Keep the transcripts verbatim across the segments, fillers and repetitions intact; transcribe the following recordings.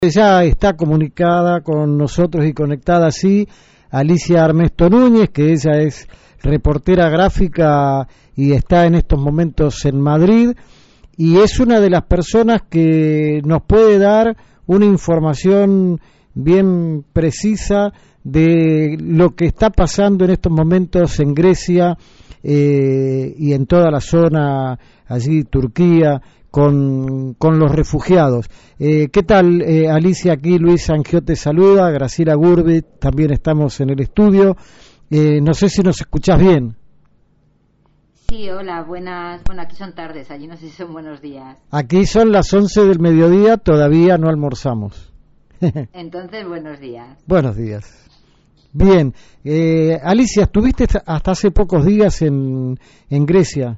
Ya está comunicada con nosotros y conectada así Alicia Armesto Núñez, que ella es reportera gráfica y está en estos momentos en Madrid, y es una de las personas que nos puede dar una información bien precisa de lo que está pasando en estos momentos en Grecia eh, y en toda la zona, allí Turquía, con, con los refugiados. Eh, ¿Qué tal, eh, Alicia? Aquí Luis Sangió te saluda, Graciela Gurbi, también estamos en el estudio. Eh, no sé si nos escuchás bien. Sí, hola, buenas. Bueno, aquí son tardes, allí no sé si son buenos días. Aquí son las once del mediodía, todavía no almorzamos. Entonces, buenos días. Buenos días. Bien, eh, Alicia, estuviste hasta hace pocos días en, en Grecia.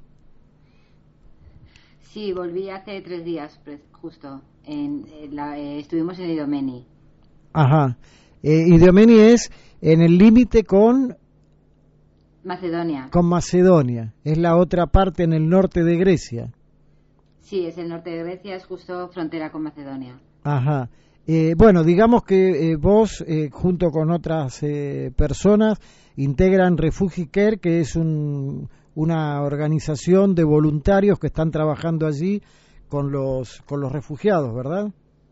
Sí, volví hace tres días, justo. En, en la, eh, estuvimos en Idomeni. Ajá. Eh, Idomeni es en el límite con... Macedonia. Con Macedonia. Es la otra parte en el norte de Grecia. Sí, es el norte de Grecia, es justo frontera con Macedonia. Ajá. Eh, bueno, digamos que eh, vos, eh, junto con otras eh, personas, integran Refugee Care, que es un... una organización de voluntarios que están trabajando allí con los con los refugiados, ¿verdad?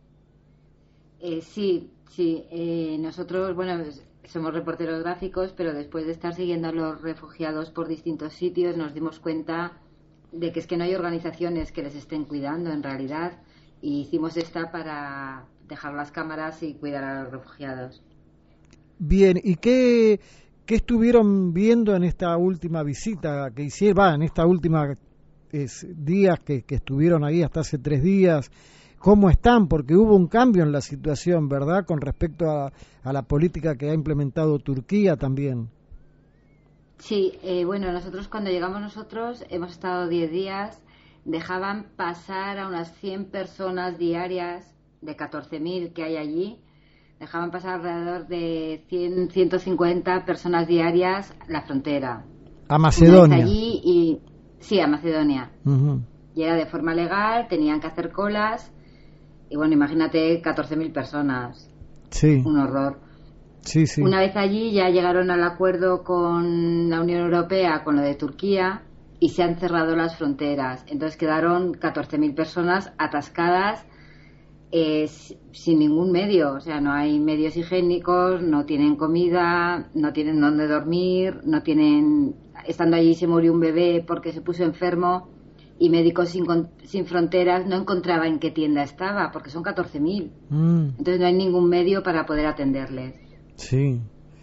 Eh, sí, sí. Eh, nosotros, bueno, somos reporteros gráficos, pero después de estar siguiendo a los refugiados por distintos sitios, nos dimos cuenta de que es que no hay organizaciones que les estén cuidando en realidad, y hicimos esta para dejar las cámaras y cuidar a los refugiados. Bien, ¿y qué ¿Qué estuvieron viendo en esta última visita que hicieron, va, en esta última es, días que, que estuvieron ahí hasta hace tres días? ¿Cómo están? Porque hubo un cambio en la situación, ¿verdad?, con respecto a, a la política que ha implementado Turquía también. Sí, eh, bueno, nosotros cuando llegamos nosotros hemos estado diez días, dejaban pasar a unas cien personas diarias de catorce mil que hay allí. Dejaban pasar alrededor de cien, ciento cincuenta personas diarias la frontera. A Macedonia. Allí y sí, a Macedonia. Uh-huh. Y era de forma legal, tenían que hacer colas. Y bueno, imagínate catorce mil personas. Sí. Un horror. Sí, sí. Una vez allí ya llegaron al acuerdo con la Unión Europea, con lo de Turquía, y se han cerrado las fronteras. Entonces quedaron catorce mil personas atascadas. Eh, sin ningún medio, o sea, no hay medios higiénicos, no tienen comida, no tienen dónde dormir, no tienen... Estando allí se murió un bebé porque se puso enfermo y Médicos Sin, sin Fronteras no encontraba en qué tienda estaba, porque son catorce mil. Mm. Entonces no hay ningún medio para poder atenderles. Sí.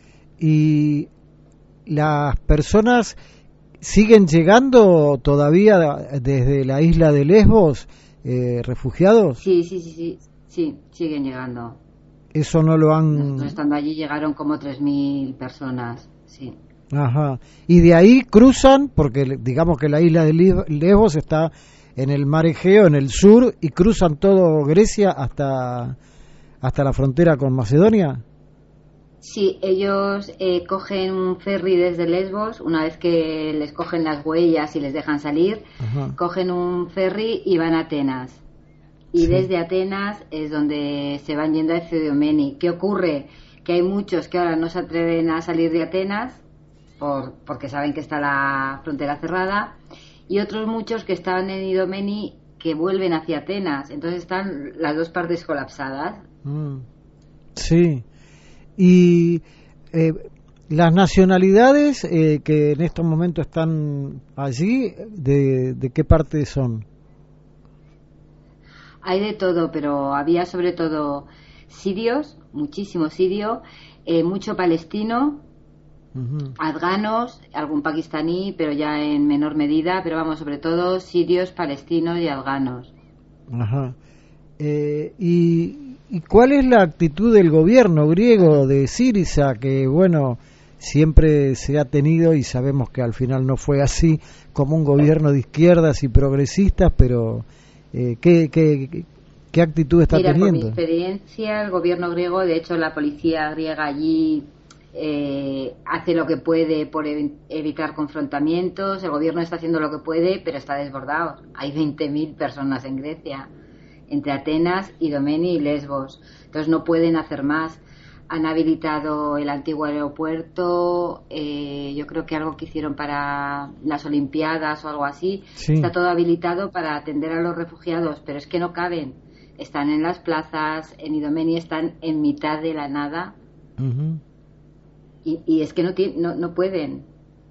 ¿Y las personas siguen llegando todavía desde la isla de Lesbos? Eh, ¿Refugiados? Sí, sí, sí, sí, sí, siguen llegando. Eso no lo han... Nosotros estando allí llegaron como tres mil personas, sí. Ajá. Y de ahí cruzan, porque digamos que la isla de Lesbos está en el mar Egeo, en el sur, y cruzan todo Grecia hasta, hasta la frontera con Macedonia. Sí, ellos eh, cogen un ferry desde Lesbos, una vez que les cogen las huellas y les dejan salir. Ajá. Cogen un ferry y van a Atenas. Y sí. Desde Atenas es donde se van yendo a Idomeni. ¿Qué ocurre? Que hay muchos que ahora no se atreven a salir de Atenas por, porque saben que está la frontera cerrada, y otros muchos que estaban en Idomeni que vuelven hacia Atenas. Entonces están las dos partes colapsadas. Mm. Sí. Y eh, las nacionalidades eh, que en estos momentos están allí, ¿de, de qué parte son? Hay de todo, pero había sobre todo sirios, muchísimo sirio, eh, mucho palestino, uh-huh. afganos, algún pakistaní, pero ya en menor medida, pero vamos, sobre todo sirios, palestinos y afganos. Ajá. Eh, y... ¿Y cuál es la actitud del gobierno griego de Síriza, que bueno, siempre se ha tenido, y sabemos que al final no fue así, como un gobierno de izquierdas y progresistas, pero eh, ¿qué, qué, qué actitud está Mira, teniendo? Por mi experiencia, el gobierno griego, de hecho la policía griega allí eh, hace lo que puede por ev- evitar confrontamientos, el gobierno está haciendo lo que puede, pero está desbordado. Hay veinte mil personas en Grecia. entre Atenas, Idomeni y Lesbos. Entonces no pueden hacer más. Han habilitado el antiguo aeropuerto, eh, yo creo que algo que hicieron para las Olimpiadas o algo así. Sí. Está todo habilitado para atender a los refugiados, pero es que no caben. Están en las plazas, en Idomeni están en mitad de la nada. Uh-huh. y, y es que no, no, no pueden.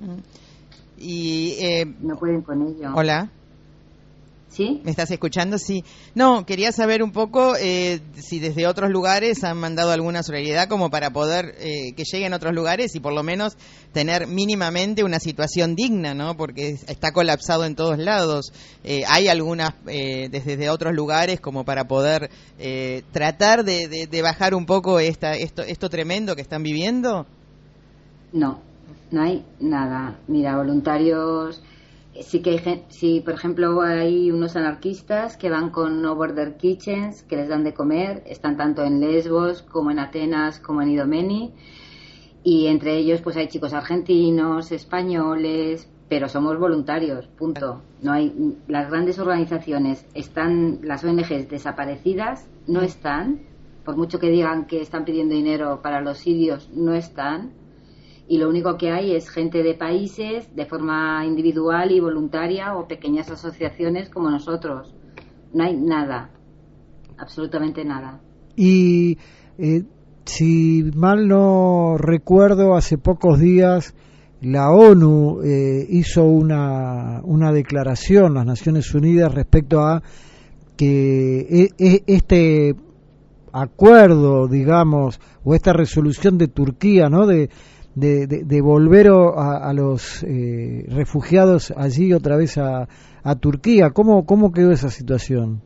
Y, eh, no pueden con ello. Hola. ¿Sí? ¿Me estás escuchando? Sí. No, quería saber un poco eh, si desde otros lugares han mandado alguna solidaridad como para poder eh, que lleguen a otros lugares y por lo menos tener mínimamente una situación digna, ¿no? Porque está colapsado en todos lados. Eh, ¿Hay algunas eh, desde, desde otros lugares como para poder eh, tratar de, de, de bajar un poco esta, esto, esto tremendo que están viviendo? No, no hay nada. Mira, voluntarios... Sí que hay gente, sí, por ejemplo, hay unos anarquistas que van con No Border Kitchens, que les dan de comer, están tanto en Lesbos como en Atenas como en Idomeni, y entre ellos pues hay chicos argentinos, españoles, pero somos voluntarios, punto. No hay, las grandes organizaciones están, las O N Ges desaparecidas, no están, por mucho que digan que están pidiendo dinero para los sirios, no están. Y lo único que hay es gente de países de forma individual y voluntaria o pequeñas asociaciones como nosotros. No hay nada, absolutamente nada. Y eh, si mal no recuerdo, hace pocos días la ONU eh, hizo una, una declaración, las Naciones Unidas, respecto a que e, e, este acuerdo, digamos, o esta resolución de Turquía, ¿no?, de De, de, de volver a, a los eh, refugiados allí otra vez a, a Turquía. ¿Cómo, ¿Cómo quedó esa situación?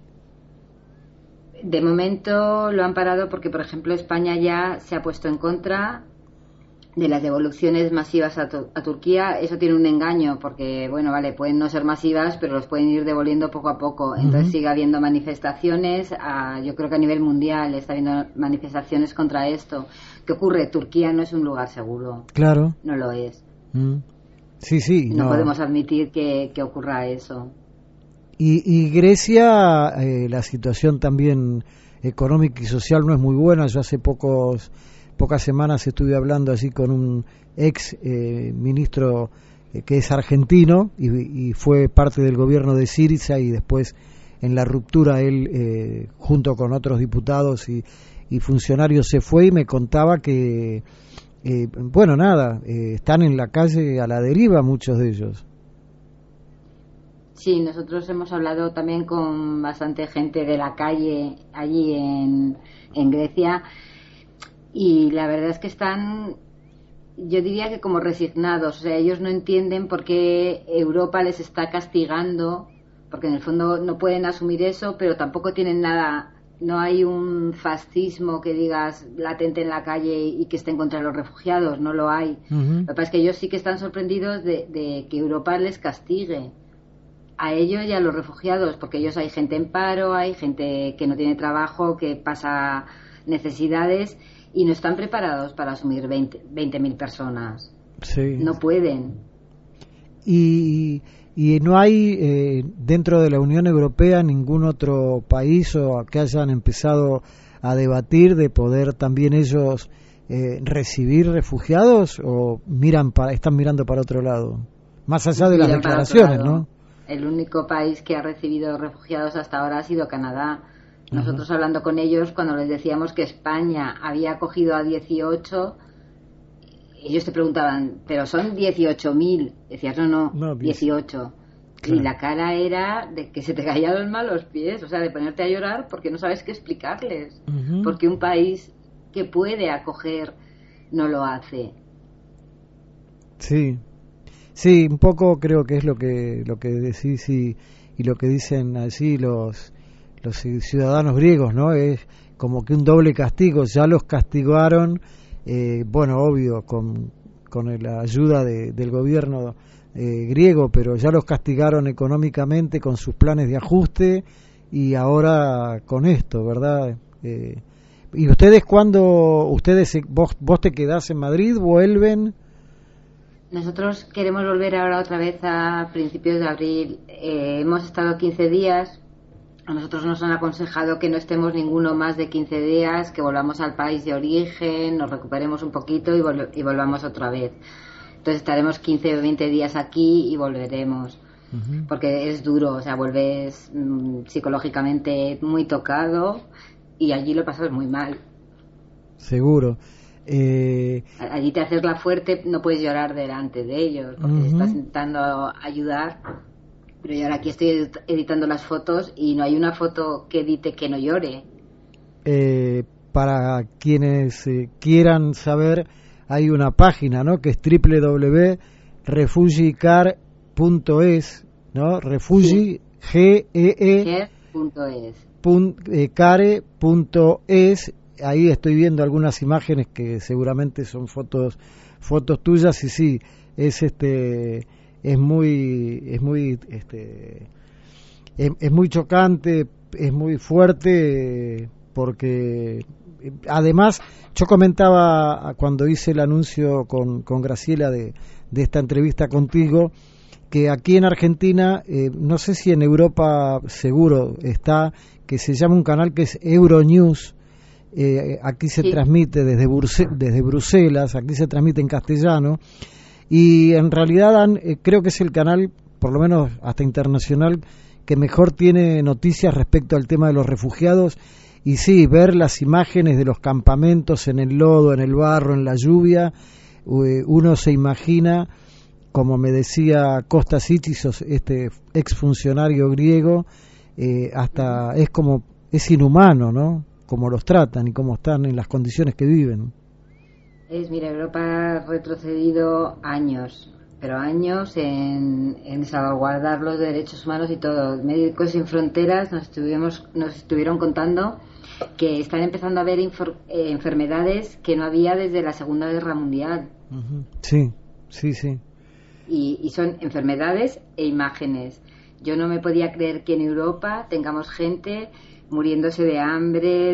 De momento lo han parado porque, por ejemplo, España ya se ha puesto en contra de las devoluciones masivas a, a Turquía. Eso tiene un engaño porque, bueno, vale, pueden no ser masivas, pero los pueden ir devolviendo poco a poco. Entonces uh-huh. sigue habiendo manifestaciones, a, yo creo que a nivel mundial está habiendo manifestaciones contra esto. ¿Qué ocurre? Turquía no es un lugar seguro. Claro. No lo es. Mm. Sí, sí. No, no podemos admitir que, que ocurra eso. Y, y Grecia, eh, la situación también económica y social no es muy buena. Yo hace pocos pocas semanas estuve hablando así con un ex eh, ministro eh, que es argentino y, y fue parte del gobierno de Syriza, y después en la ruptura él eh, junto con otros diputados y, y funcionarios se fue, y me contaba que eh, bueno, nada, eh, están en la calle a la deriva muchos de ellos. Sí, nosotros hemos hablado también con bastante gente de la calle allí en, en Grecia, y la verdad es que están, yo diría que como resignados. O sea, ellos no entienden por qué Europa les está castigando, porque en el fondo no pueden asumir eso, pero tampoco tienen nada, no hay un fascismo que digas latente en la calle y que esté en contra de los refugiados, no lo hay. Uh-huh. Lo que pasa es que ellos sí que están sorprendidos de, de que Europa les castigue a ellos y a los refugiados, porque ellos hay gente en paro, hay gente que no tiene trabajo, que pasa necesidades, y no están preparados para asumir veinte mil personas. Sí. No pueden. Y, y no hay eh, dentro de la Unión Europea ningún otro país o que hayan empezado a debatir de poder también ellos eh, recibir refugiados, o miran para, están mirando para otro lado, más allá de Miran las declaraciones, ¿no? El único país que ha recibido refugiados hasta ahora ha sido Canadá. Nosotros uh-huh. hablando con ellos, cuando les decíamos que España había acogido a dieciocho, ellos te preguntaban, ¿pero son dieciocho mil? Decías, no, no, no dieciocho. Claro. Y la cara era de que se te caían los malos pies, o sea, de ponerte a llorar porque no sabes qué explicarles. Uh-huh. Porque un país que puede acoger no lo hace. Sí. Sí, un poco creo que es lo que lo que decís y, y lo que dicen así los los ciudadanos griegos, ¿no? Es como que un doble castigo. Ya los castigaron, eh, bueno, obvio, con, con la ayuda de, del gobierno eh, griego, pero ya los castigaron económicamente con sus planes de ajuste, y ahora con esto, ¿verdad? Eh, ¿Y ustedes cuándo, ustedes, vos, vos te quedás en Madrid, vuelven? Nosotros queremos volver ahora otra vez a principios de abril. Eh, hemos estado quince días A nosotros nos han aconsejado que no estemos ninguno más de quince días, que volvamos al país de origen, nos recuperemos un poquito y, vol- y volvamos otra vez. Entonces estaremos quince o veinte días aquí y volveremos. Uh-huh. Porque es duro, o sea, vuelves mmm, psicológicamente muy tocado y allí lo pasas muy mal. Seguro. Eh... Allí te haces la fuerte, no puedes llorar delante de ellos porque uh-huh. estás intentando ayudar. Pero yo ahora aquí estoy editando las fotos y no hay una foto que edite que no llore. Eh, para quienes eh, quieran saber, hay una página, ¿no? Que es doble u doble u doble u punto refugicar punto es, ¿no? Refugi, sí. G E E punto es. care punto es. Ahí estoy viendo algunas imágenes que seguramente son fotos fotos tuyas y sí, es este es muy es muy este es, es muy chocante, es muy fuerte, porque además yo comentaba cuando hice el anuncio con, con Graciela de, de esta entrevista contigo, que aquí en Argentina, eh, no sé si en Europa seguro está, que se llama un canal que es Euronews. Eh, aquí se sí. transmite desde, Burse- desde Bruselas, aquí se transmite en castellano, y en realidad dan, eh, creo que es el canal, por lo menos hasta internacional, que mejor tiene noticias respecto al tema de los refugiados. Y sí, ver las imágenes de los campamentos en el lodo, en el barro, en la lluvia, eh, uno se imagina, como me decía Kostas Sitsos, este exfuncionario griego, eh, hasta es como, es inhumano, ¿no? Cómo los tratan y cómo están en las condiciones que viven. Es, mira, Europa ha retrocedido años, pero años en, en salvaguardar los derechos humanos y todo. Médicos Sin Fronteras nos, estuvimos, nos estuvieron contando que están empezando a haber infor, eh, enfermedades que no había desde la Segunda Guerra Mundial. Uh-huh. Sí, sí, sí. Y, y son enfermedades e imágenes. Yo no me podía creer que en Europa tengamos gente muriéndose de hambre,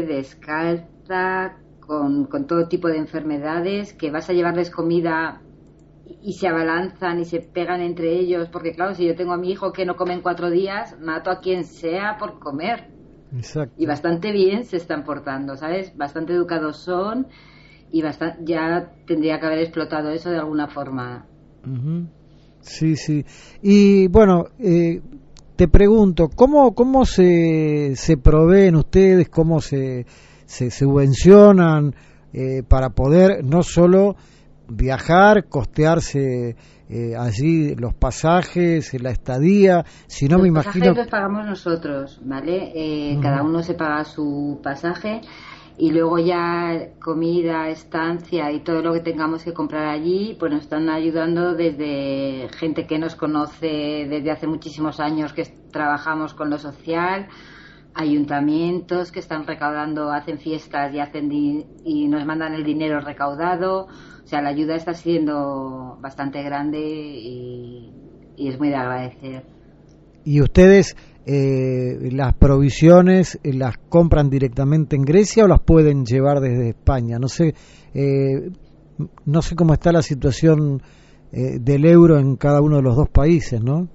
descalza, con, con todo tipo de enfermedades, que vas a llevarles comida y se abalanzan y se pegan entre ellos, porque claro, si yo tengo a mi hijo que no come en cuatro días, mato a quien sea por comer. Exacto. Y bastante bien se están portando, ¿sabes? Bastante educados son y bastante, ya tendría que haber explotado eso de alguna forma. Uh-huh. Sí, sí. Y bueno, eh, te pregunto, ¿cómo cómo se, se proveen ustedes, cómo se, se subvencionan eh, para poder no solo viajar, costearse eh, allí los pasajes, la estadía, sino los me imagino... Los pasajes los pagamos nosotros, ¿vale? Eh, uh-huh. Cada uno se paga su pasaje y luego ya comida, estancia y todo lo que tengamos que comprar allí, pues nos están ayudando desde gente que nos conoce desde hace muchísimos años, que trabajamos con lo social, ayuntamientos que están recaudando, hacen fiestas y hacen di- y nos mandan el dinero recaudado. O sea, la ayuda está siendo bastante grande y, y es muy de agradecer. ¿Y ustedes eh, las provisiones eh, las compran directamente en Grecia o las pueden llevar desde España? No sé, eh, no sé cómo está la situación eh, del euro en cada uno de los dos países, ¿no?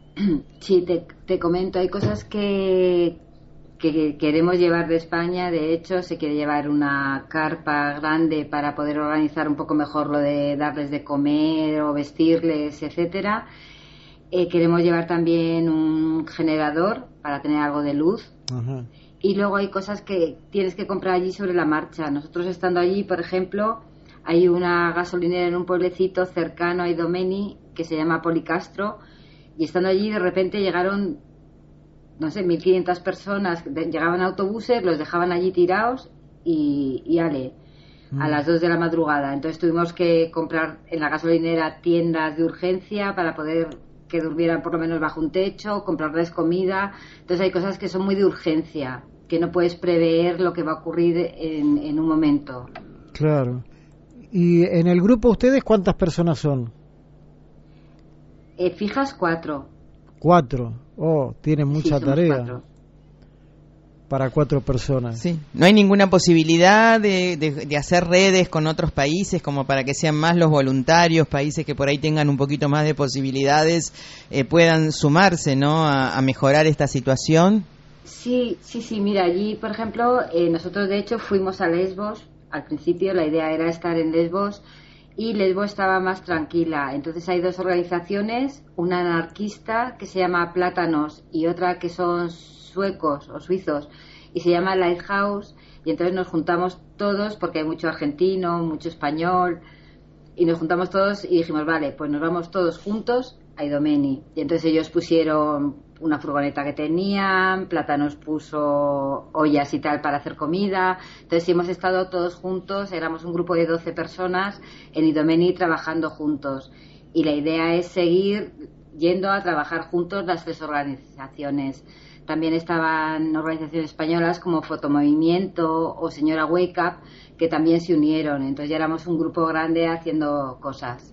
Sí, te, te comento, hay cosas que... que queremos llevar de España. De hecho, se quiere llevar una carpa grande para poder organizar un poco mejor lo de darles de comer o vestirles, etcétera. Eh, queremos llevar también un generador para tener algo de luz. Uh-huh. Y luego hay cosas que tienes que comprar allí sobre la marcha. Nosotros estando allí, por ejemplo, hay una gasolinera en un pueblecito cercano a Idomeni que se llama Policastro, y estando allí de repente llegaron, no sé, mil quinientas personas, llegaban autobuses, los dejaban allí tirados y, y ale, mm. a las dos de la madrugada. Entonces tuvimos que comprar en la gasolinera tiendas de urgencia para poder que durmieran por lo menos bajo un techo, comprarles comida. Entonces hay cosas que son muy de urgencia, que no puedes prever lo que va a ocurrir en, en un momento. Claro. ¿Y en el grupo ustedes cuántas personas son? Eh, fijas cuatro. Cuatro. Oh, tienen mucha sí, tarea cuatro. Para cuatro personas. Sí. No hay ninguna posibilidad de, de, de hacer redes con otros países como para que sean más los voluntarios, países que por ahí tengan un poquito más de posibilidades, eh, puedan sumarse, ¿no? A, a mejorar esta situación. Sí, sí, sí, mira, allí, por ejemplo, eh, nosotros de hecho fuimos a Lesbos. Al principio la idea era estar en Lesbos y Lesbos estaba más tranquila. Entonces hay dos organizaciones, una anarquista que se llama Plátanos y otra que son suecos o suizos y se llama Lighthouse, y entonces nos juntamos todos porque hay mucho argentino, mucho español, y nos juntamos todos y dijimos, vale, pues nos vamos todos juntos a Idomeni. Y entonces ellos pusieron una furgoneta que tenían, Plátanos puso ollas y tal para hacer comida. Entonces hemos estado todos juntos, éramos un grupo de doce personas en Idomeni trabajando juntos. Y la idea es seguir yendo a trabajar juntos las tres organizaciones. También estaban organizaciones españolas como Fotomovimiento o Señora Wake Up, que también se unieron. Entonces ya éramos un grupo grande haciendo cosas.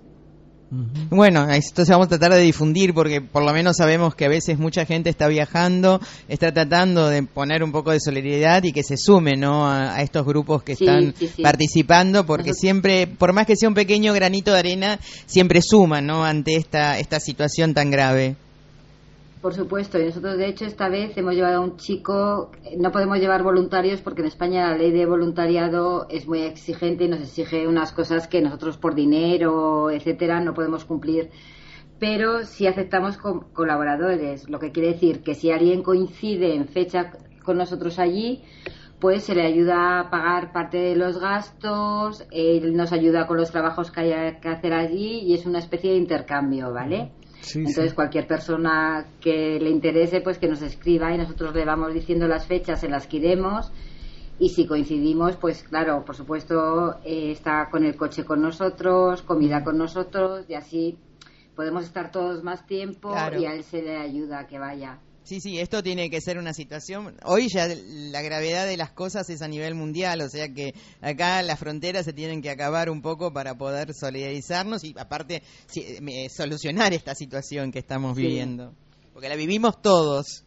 Bueno, esto se vamos a tratar de difundir porque por lo menos sabemos que a veces mucha gente está viajando, está tratando de poner un poco de solidaridad y que se sume, ¿no?, a, a estos grupos que sí, están sí, sí. participando, porque Nosotros... siempre, por más que sea un pequeño granito de arena, siempre suma, ¿no?, ante esta esta situación tan grave. Por supuesto, y nosotros de hecho esta vez hemos llevado a un chico, no podemos llevar voluntarios porque en España la ley de voluntariado es muy exigente y nos exige unas cosas que nosotros por dinero, etcétera, no podemos cumplir, pero sí aceptamos co- colaboradores, lo que quiere decir que si alguien coincide en fecha con nosotros allí, pues se le ayuda a pagar parte de los gastos, él nos ayuda con los trabajos que haya que hacer allí y es una especie de intercambio, ¿vale? Sí, Entonces sí. cualquier persona que le interese pues que nos escriba y nosotros le vamos diciendo las fechas en las que iremos y si coincidimos pues claro, por supuesto eh, está con el coche con nosotros, comida con nosotros y así podemos estar todos más tiempo claro. Y a él se le ayuda a que vaya. Sí, sí, esto tiene que ser una situación, hoy ya la gravedad de las cosas es a nivel mundial, o sea que acá las fronteras se tienen que acabar un poco para poder solidarizarnos y aparte sí, eh, solucionar esta situación que estamos sí. viviendo, porque la vivimos todos.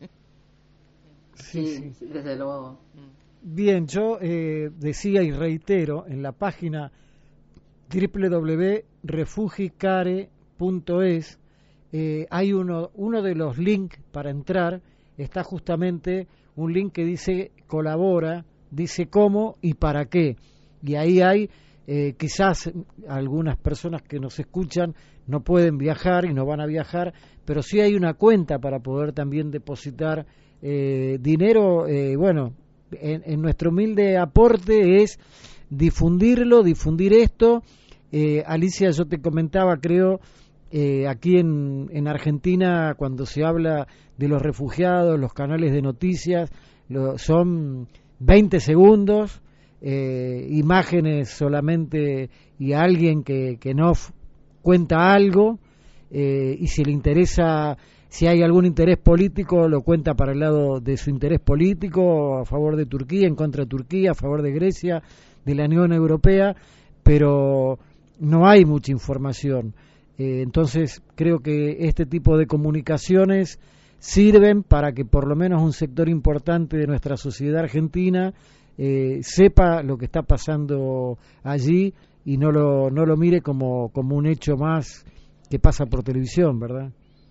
Sí, sí. desde luego. Bien, yo eh, decía y reitero, en la página doble u doble u doble u punto refugicare punto es Eh, hay uno uno de los links para entrar, está justamente un link que dice colabora, dice cómo y para qué, y ahí hay eh, quizás algunas personas que nos escuchan no pueden viajar y no van a viajar, pero sí hay una cuenta para poder también depositar eh, dinero. Eh, bueno, en, en nuestro humilde aporte es difundirlo, difundir esto. eh, Alicia, yo te comentaba, creo Eh, aquí en, en Argentina, cuando se habla de los refugiados, los canales de noticias lo, son veinte segundos, eh, imágenes solamente y alguien que, que no f- cuenta algo, eh, y si le interesa, si hay algún interés político, lo cuenta para el lado de su interés político, a favor de Turquía, en contra de Turquía, a favor de Grecia, de la Unión Europea, pero no hay mucha información. Eh, entonces creo que este tipo de comunicaciones sirven para que por lo menos un sector importante de nuestra sociedad argentina eh, sepa lo que está pasando allí y no lo no lo mire como, como un hecho más que pasa por televisión, ¿verdad?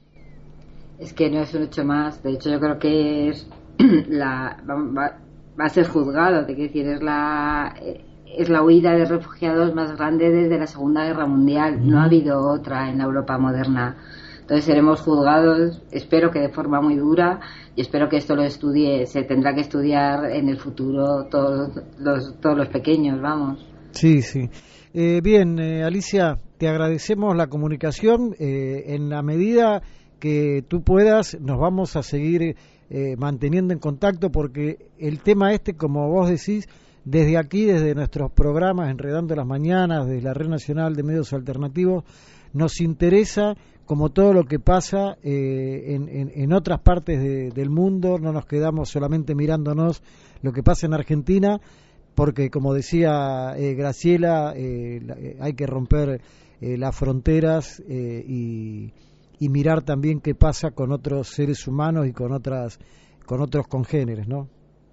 Es que no es un hecho más, de hecho yo creo que es la va, va a ser juzgado, te quiero decir, es la es la huida de refugiados más grande desde la Segunda Guerra Mundial. No ha habido otra en la Europa moderna. Entonces seremos juzgados, espero que de forma muy dura, y espero que esto lo estudie, se tendrá que estudiar en el futuro todos los, todos los pequeños, vamos. Sí, sí. Eh, bien, eh, Alicia, te agradecemos la comunicación. Eh, en la medida que tú puedas, nos vamos a seguir eh, manteniendo en contacto, porque el tema este, como vos decís, desde aquí, desde nuestros programas Enredando las Mañanas, desde la Red Nacional de Medios Alternativos, nos interesa como todo lo que pasa eh, en, en, en otras partes de, del mundo. No nos quedamos solamente mirándonos lo que pasa en Argentina, porque como decía eh, Graciela, eh, eh, hay que romper eh, las fronteras eh, y, y mirar también qué pasa con otros seres humanos y con otras con otros congéneres, ¿no?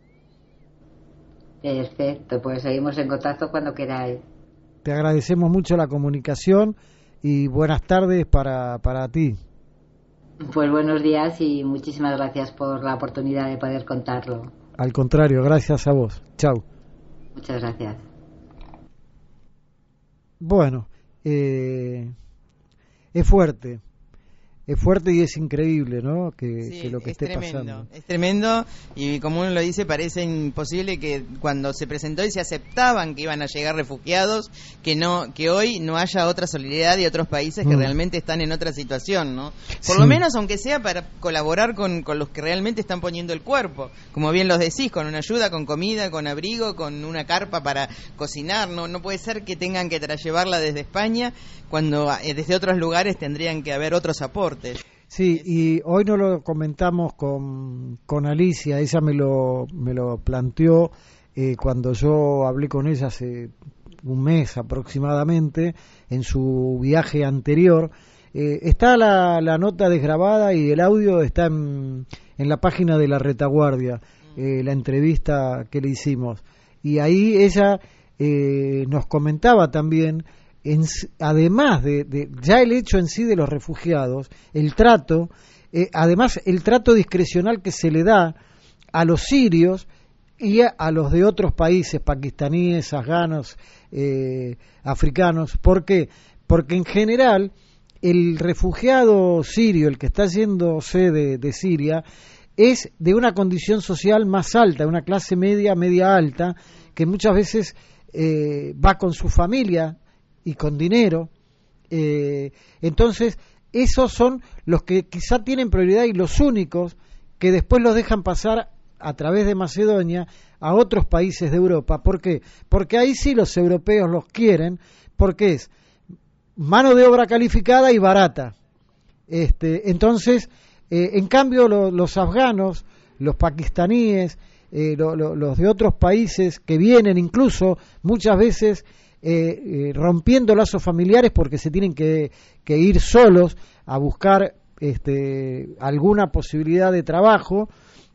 Perfecto, pues seguimos en contacto cuando queráis. Te agradecemos mucho la comunicación y buenas tardes para, para ti. Pues buenos días y muchísimas gracias por la oportunidad de poder contarlo. Al contrario, gracias a vos. Chau. Muchas gracias. Bueno, eh, es fuerte. Es fuerte y es increíble, ¿no? Que, sí, que lo que es esté tremendo, pasando. Es tremendo y como uno lo dice, parece imposible que cuando se presentó y se aceptaban que iban a llegar refugiados, que no, que hoy no haya otra solidaridad de otros países que mm. realmente están en otra situación, ¿no? Por sí. lo menos, aunque sea para colaborar con, con los que realmente están poniendo el cuerpo, como bien los decís, con una ayuda, con comida, con abrigo, con una carpa para cocinar. No, no puede ser que tengan que llevarla desde España cuando eh, desde otros lugares tendrían que haber otros aportes. Sí, y hoy no lo comentamos con, con Alicia, ella me lo, me lo planteó eh, cuando yo hablé con ella hace un mes aproximadamente, en su viaje anterior. Eh, está la, la nota desgrabada y el audio está en, en la página de La Retaguardia, eh, la entrevista que le hicimos. Y ahí ella eh, nos comentaba también, En, además de, de ya el hecho en sí de los refugiados, el trato, eh, además el trato discrecional que se le da a los sirios y a, a los de otros países, pakistaníes, afganos, eh, africanos. ¿Por qué? Porque en general el refugiado sirio, el que está yéndose de, de Siria, es de una condición social más alta, una clase media, media alta, que muchas veces eh, va con su familia y con dinero. Eh, entonces esos son los que quizá tienen prioridad y los únicos que después los dejan pasar a través de Macedonia a otros países de Europa. ¿Por qué? Porque ahí sí los europeos los quieren, porque es mano de obra calificada y barata. Este, entonces, eh, en cambio lo, los afganos, los pakistaníes, eh, lo, lo, los de otros países que vienen incluso muchas veces Eh, eh, rompiendo lazos familiares porque se tienen que, que ir solos a buscar este, alguna posibilidad de trabajo,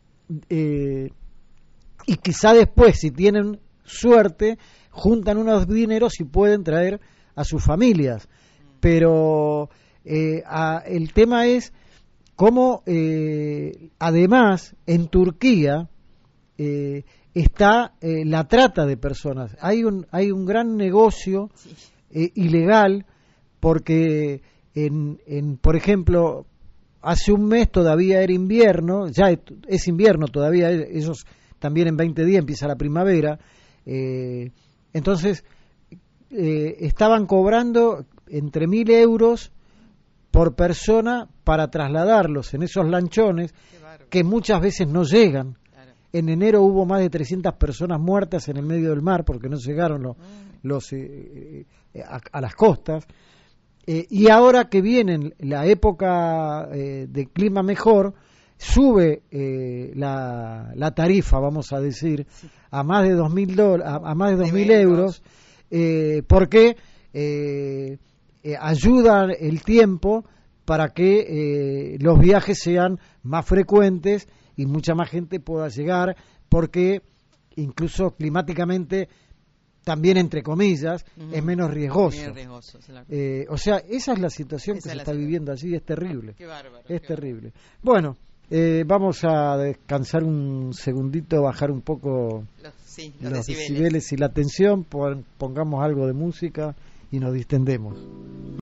eh, y quizá después, si tienen suerte, juntan unos dineros y pueden traer a sus familias. Pero eh, a, el tema es cómo eh, además en Turquía eh, está eh, la trata de personas. Hay un hay un gran negocio sí. eh, ilegal, porque en, en por ejemplo hace un mes todavía era invierno, ya es invierno todavía, ellos también en veinte días empieza la primavera, eh, entonces eh, estaban cobrando entre mil euros por persona para trasladarlos en esos lanchones que muchas veces no llegan. En enero hubo más de trescientas personas muertas en el medio del mar porque no llegaron los, los eh, a, a las costas. Eh, y ahora que viene la época eh, de clima mejor, sube eh, la, la tarifa, vamos a decir, a más de dos mil dólares, a, a más de dos mil euros, eh, porque eh, eh, ayudan el tiempo para que eh, los viajes sean más frecuentes y mucha más gente pueda llegar, porque incluso climáticamente también, entre comillas, uh-huh. es menos riesgoso. Bien riesgoso la... eh, o sea, esa es la situación esa que se está situación. viviendo allí, es terrible. Qué bárbaro, es qué terrible. Bárbaro. Bueno, eh, vamos a descansar un segundito, bajar un poco los, sí, los, los decibeles. decibeles y la tensión, pongamos algo de música y nos distendemos.